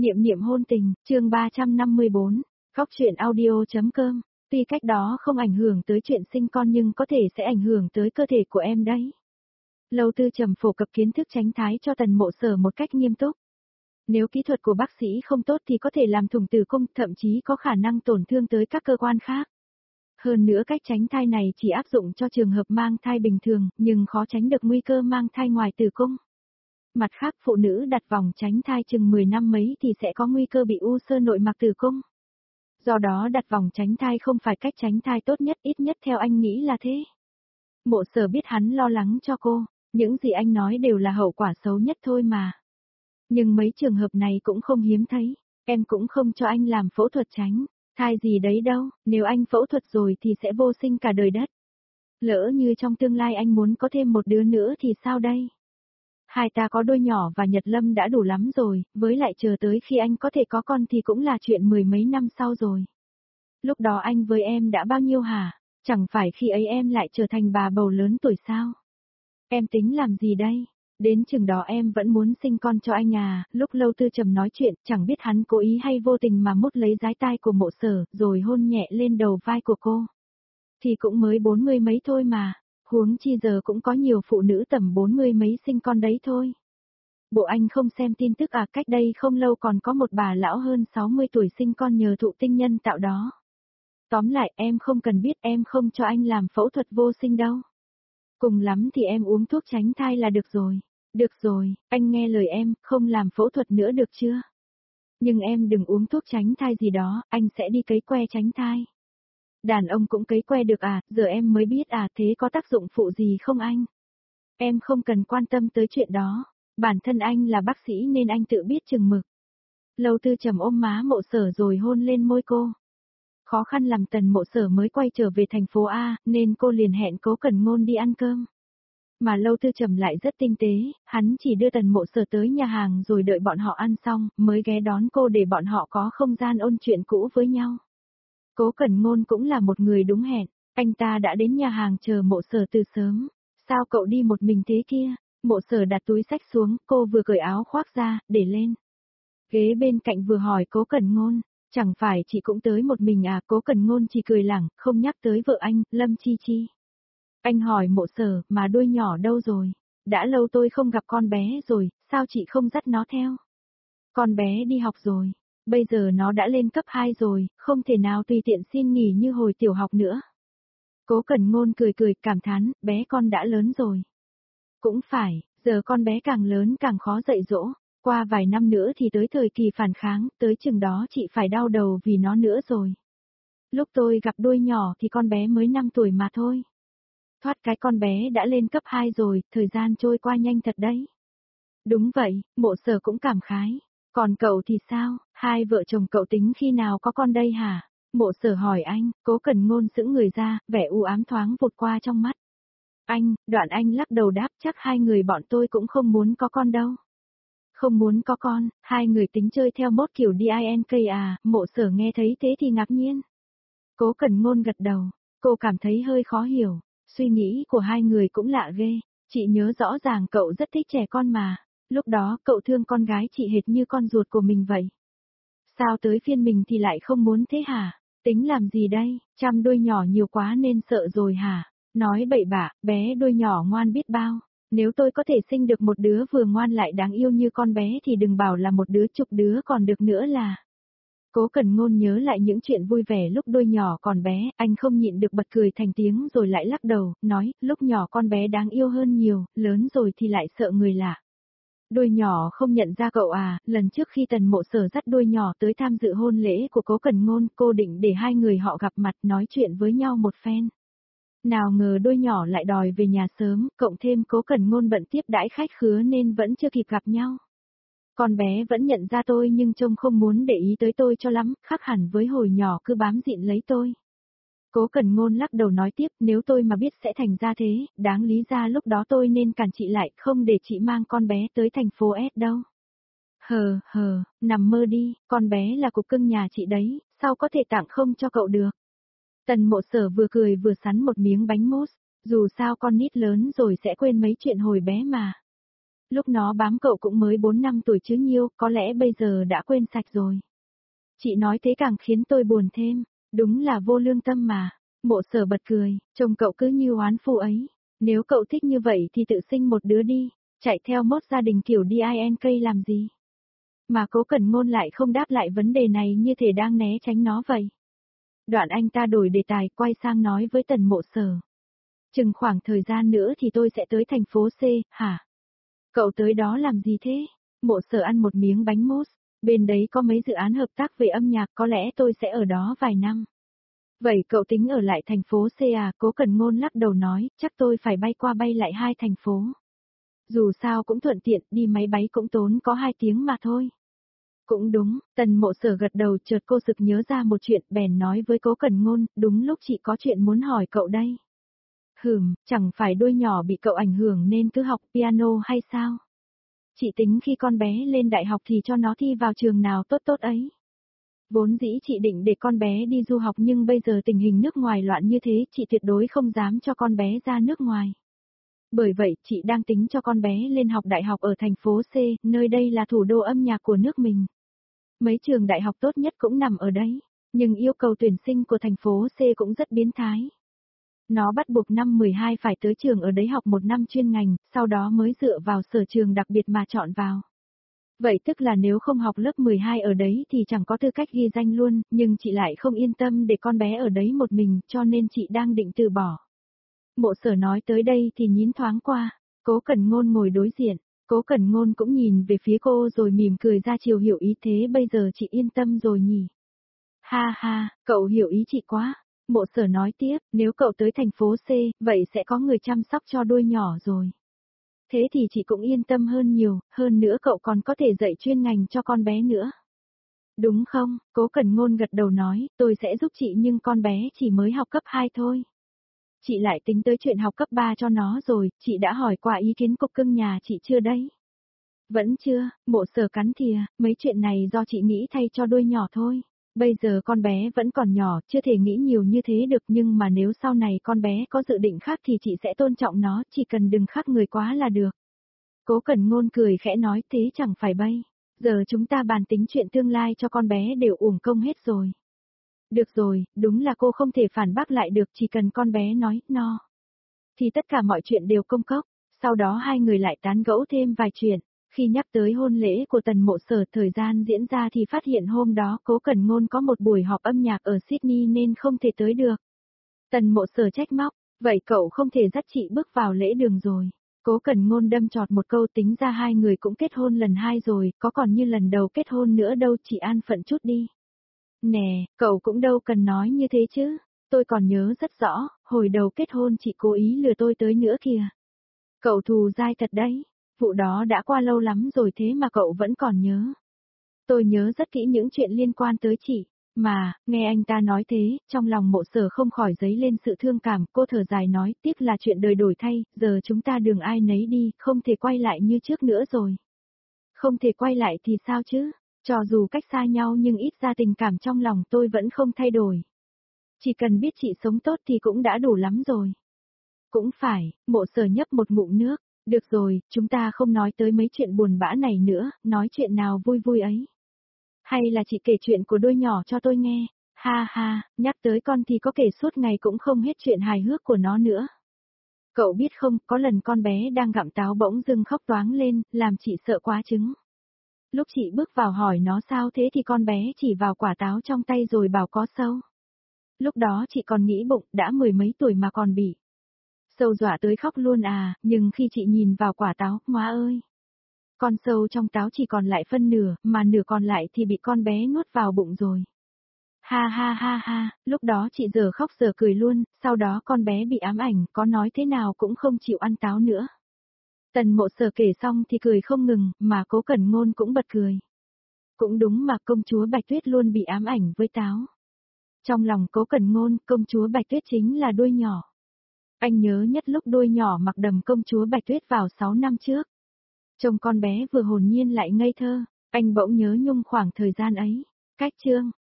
Niệm niệm hôn tình, chương 354, Khóc chuyện audio.com. Tuy cách đó không ảnh hưởng tới chuyện sinh con nhưng có thể sẽ ảnh hưởng tới cơ thể của em đấy. Lâu Tư Trầm phổ cập kiến thức tránh thai cho Tần Mộ Sở một cách nghiêm túc. Nếu kỹ thuật của bác sĩ không tốt thì có thể làm thủng tử cung, thậm chí có khả năng tổn thương tới các cơ quan khác. Hơn nữa cách tránh thai này chỉ áp dụng cho trường hợp mang thai bình thường, nhưng khó tránh được nguy cơ mang thai ngoài tử cung. Mặt khác phụ nữ đặt vòng tránh thai chừng 10 năm mấy thì sẽ có nguy cơ bị u xơ nội mạc tử cung. Do đó đặt vòng tránh thai không phải cách tránh thai tốt nhất, ít nhất theo anh nghĩ là thế. Mộ Sở biết hắn lo lắng cho cô, những gì anh nói đều là hậu quả xấu nhất thôi mà. Nhưng mấy trường hợp này cũng không hiếm thấy, em cũng không cho anh làm phẫu thuật tránh thai gì đấy đâu, nếu anh phẫu thuật rồi thì sẽ vô sinh cả đời đất. Lỡ như trong tương lai anh muốn có thêm một đứa nữa thì sao đây? Hai ta có đôi nhỏ và Nhật Lâm đã đủ lắm rồi, với lại chờ tới khi anh có thể có con thì cũng là chuyện mười mấy năm sau rồi. Lúc đó anh với em đã bao nhiêu hả? Chẳng phải khi ấy em lại trở thành bà bầu lớn tuổi sao? Em tính làm gì đây? Đến chừng đó em vẫn muốn sinh con cho anh à? Lúc Lâu Tư Trầm nói chuyện, chẳng biết hắn cố ý hay vô tình mà mút lấy dái tai của Mộ Sở, rồi hôn nhẹ lên đầu vai của cô. Thì cũng mới 40 mấy thôi mà, huống chi giờ cũng có nhiều phụ nữ tầm 40 mấy sinh con đấy thôi. Bộ anh không xem tin tức à, cách đây không lâu còn có một bà lão hơn 60 tuổi sinh con nhờ thụ tinh nhân tạo đó. Tóm lại em không cần biết, em không cho anh làm phẫu thuật vô sinh đâu. Cùng lắm thì em uống thuốc tránh thai là được rồi. Được rồi, anh nghe lời em, không làm phẫu thuật nữa được chưa? Nhưng em đừng uống thuốc tránh thai gì đó, anh sẽ đi cấy que tránh thai. Đàn ông cũng cấy que được à, giờ em mới biết à, thế có tác dụng phụ gì không anh? Em không cần quan tâm tới chuyện đó, bản thân anh là bác sĩ nên anh tự biết chừng mực. Lâu Tư Trầm ôm má Mộ Sở rồi hôn lên môi cô. Khó khăn làm Tần Mộ Sở mới quay trở về thành phố A, nên cô liền hẹn Cố Cẩn Ngôn đi ăn cơm. Mà Lâu Tư Trầm lại rất tinh tế, hắn chỉ đưa Tần Mộ Sở tới nhà hàng rồi đợi bọn họ ăn xong, mới ghé đón cô để bọn họ có không gian ôn chuyện cũ với nhau. Cố Cẩn Ngôn cũng là một người đúng hẹn, anh ta đã đến nhà hàng chờ Mộ Sở từ sớm. Sao cậu đi một mình thế kia? Mộ Sở đặt túi xách xuống, cô vừa cởi áo khoác ra, để lên. Ghế bên cạnh vừa hỏi Cố Cẩn Ngôn, chẳng phải chị cũng tới một mình à? Cố Cẩn Ngôn chỉ cười lẳng, không nhắc tới vợ anh, Lâm Chi Chi. Anh hỏi Mộ Sở, mà đôi nhỏ đâu rồi? Đã lâu tôi không gặp con bé rồi, sao chị không dắt nó theo? Con bé đi học rồi, bây giờ nó đã lên cấp 2 rồi, không thể nào tùy tiện xin nghỉ như hồi tiểu học nữa. Cố Cẩn Ngôn cười cười cảm thán, bé con đã lớn rồi. Cũng phải, giờ con bé càng lớn càng khó dạy dỗ, qua vài năm nữa thì tới thời kỳ phản kháng, tới chừng đó chị phải đau đầu vì nó nữa rồi. Lúc tôi gặp đôi nhỏ thì con bé mới 5 tuổi mà thôi. Thoát cái con bé đã lên cấp 2 rồi, thời gian trôi qua nhanh thật đấy. Đúng vậy, Mộ Sở cũng cảm khái. Còn cậu thì sao, hai vợ chồng cậu tính khi nào có con đây hả? Mộ Sở hỏi anh, Cố Cẩn Ngôn sững người ra, vẻ u ám thoáng vụt qua trong mắt. Đoạn anh lắc đầu đáp, chắc hai người bọn tôi cũng không muốn có con đâu. Không muốn có con, hai người tính chơi theo mốt kiểu DINK à? Mộ Sở nghe thấy thế thì ngạc nhiên. Cố Cẩn Ngôn gật đầu, cô cảm thấy hơi khó hiểu, suy nghĩ của hai người cũng lạ ghê. Chị nhớ rõ ràng cậu rất thích trẻ con mà, lúc đó cậu thương con gái chị hệt như con ruột của mình vậy. Sao tới phiên mình thì lại không muốn thế hả? Tính làm gì đây, chăm đôi nhỏ nhiều quá nên sợ rồi hả? Nói bậy bạ, bé đôi nhỏ ngoan biết bao. Nếu tôi có thể sinh được một đứa vừa ngoan lại đáng yêu như con bé thì đừng bảo là một đứa, chục đứa còn được nữa là. Cố Cẩn Ngôn nhớ lại những chuyện vui vẻ lúc đôi nhỏ còn bé, anh không nhịn được bật cười thành tiếng rồi lại lắc đầu, nói, lúc nhỏ con bé đáng yêu hơn nhiều, lớn rồi thì lại sợ người lạ. Đôi nhỏ không nhận ra cậu à? Lần trước khi Tần Mộ Sở dắt đôi nhỏ tới tham dự hôn lễ của Cố Cẩn Ngôn, cô định để hai người họ gặp mặt nói chuyện với nhau một phen. Nào ngờ đôi nhỏ lại đòi về nhà sớm, cộng thêm Cố Cẩn Ngôn bận tiếp đãi khách khứa nên vẫn chưa kịp gặp nhau. Con bé vẫn nhận ra tôi nhưng trông không muốn để ý tới tôi cho lắm, khác hẳn với hồi nhỏ cứ bám dịn lấy tôi. Cố Cẩn Ngôn lắc đầu nói tiếp, nếu tôi mà biết sẽ thành ra thế, đáng lý ra lúc đó tôi nên cản chị lại, không để chị mang con bé tới thành phố S đâu. Nằm mơ đi, con bé là cục cưng nhà chị đấy, sao có thể tặng không cho cậu được. Tần Mộ Sở vừa cười vừa sắn một miếng bánh mousse, dù sao con nít lớn rồi sẽ quên mấy chuyện hồi bé mà. Lúc nó bám cậu cũng mới 4 năm tuổi chứ nhiêu, có lẽ bây giờ đã quên sạch rồi. Chị nói thế càng khiến tôi buồn thêm, đúng là vô lương tâm mà. Mộ Sở bật cười, trông cậu cứ như oán phu ấy. Nếu cậu thích như vậy thì tự sinh một đứa đi, chạy theo mốt gia đình kiểu DINK làm gì. Mà Cố Cẩn Ngôn lại không đáp lại vấn đề này như thể đang né tránh nó vậy. Đoạn anh ta đổi đề tài quay sang nói với Tần Mộ Sở. Chừng khoảng thời gian nữa thì tôi sẽ tới thành phố C, hả? Cậu tới đó làm gì thế? Mộ Sở ăn một miếng bánh mousse, bên đấy có mấy dự án hợp tác về âm nhạc, có lẽ tôi sẽ ở đó vài năm. Vậy cậu tính ở lại thành phố C à? Cố Cẩn Ngôn lắc đầu nói, chắc tôi phải bay qua bay lại 2 thành phố. Dù sao cũng thuận tiện, đi máy bay cũng tốn có 2 tiếng mà thôi. Cũng đúng, Tần Mộ Sở gật đầu, chợt cô sực nhớ ra một chuyện, bèn nói với Cố Cẩn Ngôn, đúng lúc chị có chuyện muốn hỏi cậu đây. Chẳng phải đôi nhỏ bị cậu ảnh hưởng nên cứ học piano hay sao? Chị tính khi con bé lên đại học thì cho nó thi vào trường nào tốt tốt ấy. Vốn dĩ chị định để con bé đi du học nhưng bây giờ tình hình nước ngoài loạn như thế, chị tuyệt đối không dám cho con bé ra nước ngoài. Bởi vậy, chị đang tính cho con bé lên học đại học ở thành phố C, nơi đây là thủ đô âm nhạc của nước mình. Mấy trường đại học tốt nhất cũng nằm ở đấy, nhưng yêu cầu tuyển sinh của thành phố C cũng rất biến thái. Nó bắt buộc năm 12 phải tới trường ở đấy học 1 năm chuyên ngành, sau đó mới dựa vào sở trường đặc biệt mà chọn vào. Vậy tức là nếu không học lớp 12 ở đấy thì chẳng có tư cách ghi danh luôn, nhưng chị lại không yên tâm để con bé ở đấy một mình, cho nên chị đang định từ bỏ. Mộ Sở nói tới đây thì nhín thoáng qua, Cố Cẩn Ngôn ngồi đối diện, Cố Cẩn Ngôn cũng nhìn về phía cô rồi mỉm cười ra chiều, hiểu ý thế bây giờ chị yên tâm rồi nhỉ. Ha ha, cậu hiểu ý chị quá. Mộ Sở nói tiếp, nếu cậu tới thành phố C, vậy sẽ có người chăm sóc cho đôi nhỏ rồi. Thế thì chị cũng yên tâm hơn nhiều, hơn nữa cậu còn có thể dạy chuyên ngành cho con bé nữa. Đúng không? Cố Cẩn Ngôn gật đầu nói, tôi sẽ giúp chị nhưng con bé chỉ mới học cấp 2 thôi. Chị lại tính tới chuyện học cấp 3 cho nó rồi, chị đã hỏi qua ý kiến cục cưng nhà chị chưa đấy? Vẫn chưa, Mộ Sở cắn thìa, mấy chuyện này do chị nghĩ thay cho đôi nhỏ thôi. Bây giờ con bé vẫn còn nhỏ, chưa thể nghĩ nhiều như thế được, nhưng mà nếu sau này con bé có dự định khác thì chị sẽ tôn trọng nó, chỉ cần đừng khác người quá là được. Cố Cẩn Ngôn cười khẽ nói, thế chẳng phải bay. Giờ chúng ta bàn tính chuyện tương lai cho con bé đều uổng công hết rồi. Được rồi, đúng là cô không thể phản bác lại được, chỉ cần con bé nói, no. Thì tất cả mọi chuyện đều công cốc, sau đó hai người lại tán gẫu thêm vài chuyện. Khi nhắc tới hôn lễ của Tần Mộ Sở thời gian diễn ra thì phát hiện hôm đó Cố Cẩn Ngôn có một buổi họp âm nhạc ở Sydney nên không thể tới được. Tần Mộ Sở trách móc, vậy cậu không thể dắt chị bước vào lễ đường rồi. Cố Cẩn Ngôn đâm chọt một câu, tính ra hai người cũng kết hôn lần 2 rồi, có còn như lần đầu kết hôn nữa đâu, chị an phận chút đi. Nè, cậu cũng đâu cần nói như thế chứ, tôi còn nhớ rất rõ, hồi đầu kết hôn chị cố ý lừa tôi tới nữa kìa. Cậu thù dai thật đấy, vụ đó đã qua lâu lắm rồi thế mà cậu vẫn còn nhớ. Tôi nhớ rất kỹ những chuyện liên quan tới chị, mà, nghe anh ta nói thế, trong lòng Mộ Sở không khỏi dấy lên sự thương cảm, cô thở dài nói, tiếc là chuyện đời đổi thay, giờ chúng ta đường ai nấy đi, không thể quay lại như trước nữa rồi. Không thể quay lại thì sao chứ, cho dù cách xa nhau nhưng ít ra tình cảm trong lòng tôi vẫn không thay đổi. Chỉ cần biết chị sống tốt thì cũng đã đủ lắm rồi. Cũng phải, Mộ Sở nhấp một ngụm nước, được rồi, chúng ta không nói tới mấy chuyện buồn bã này nữa, nói chuyện nào vui vui ấy. Hay là chị kể chuyện của đôi nhỏ cho tôi nghe, ha ha, nhắc tới con thì có kể suốt ngày cũng không hết chuyện hài hước của nó nữa. Cậu biết không, có lần con bé đang gặm táo bỗng dưng khóc toáng lên, làm chị sợ quá chứng. Lúc chị bước vào hỏi nó sao thế thì con bé chỉ vào quả táo trong tay rồi bảo có sâu. Lúc đó chị còn nghĩ bụng, đã 10 mấy tuổi mà còn bị sâu dọa tới khóc luôn à, nhưng khi chị nhìn vào quả táo, má ơi! Con sâu trong táo chỉ còn lại phân nửa, mà nửa còn lại thì bị con bé nuốt vào bụng rồi. Ha ha ha ha, lúc đó chị giờ khóc giờ cười luôn, sau đó con bé bị ám ảnh, có nói thế nào cũng không chịu ăn táo nữa. Tần Mộ Sở kể xong thì cười không ngừng, mà Cố Cẩn Ngôn cũng bật cười. Cũng đúng mà công chúa Bạch Tuyết luôn bị ám ảnh với táo. Trong lòng Cố Cẩn Ngôn, công chúa Bạch Tuyết chính là đuôi nhỏ. Anh nhớ nhất lúc đuôi nhỏ mặc đầm công chúa Bạch Tuyết vào 6 năm trước. Trông con bé vừa hồn nhiên lại ngây thơ, anh bỗng nhớ nhung khoảng thời gian ấy. Cách chương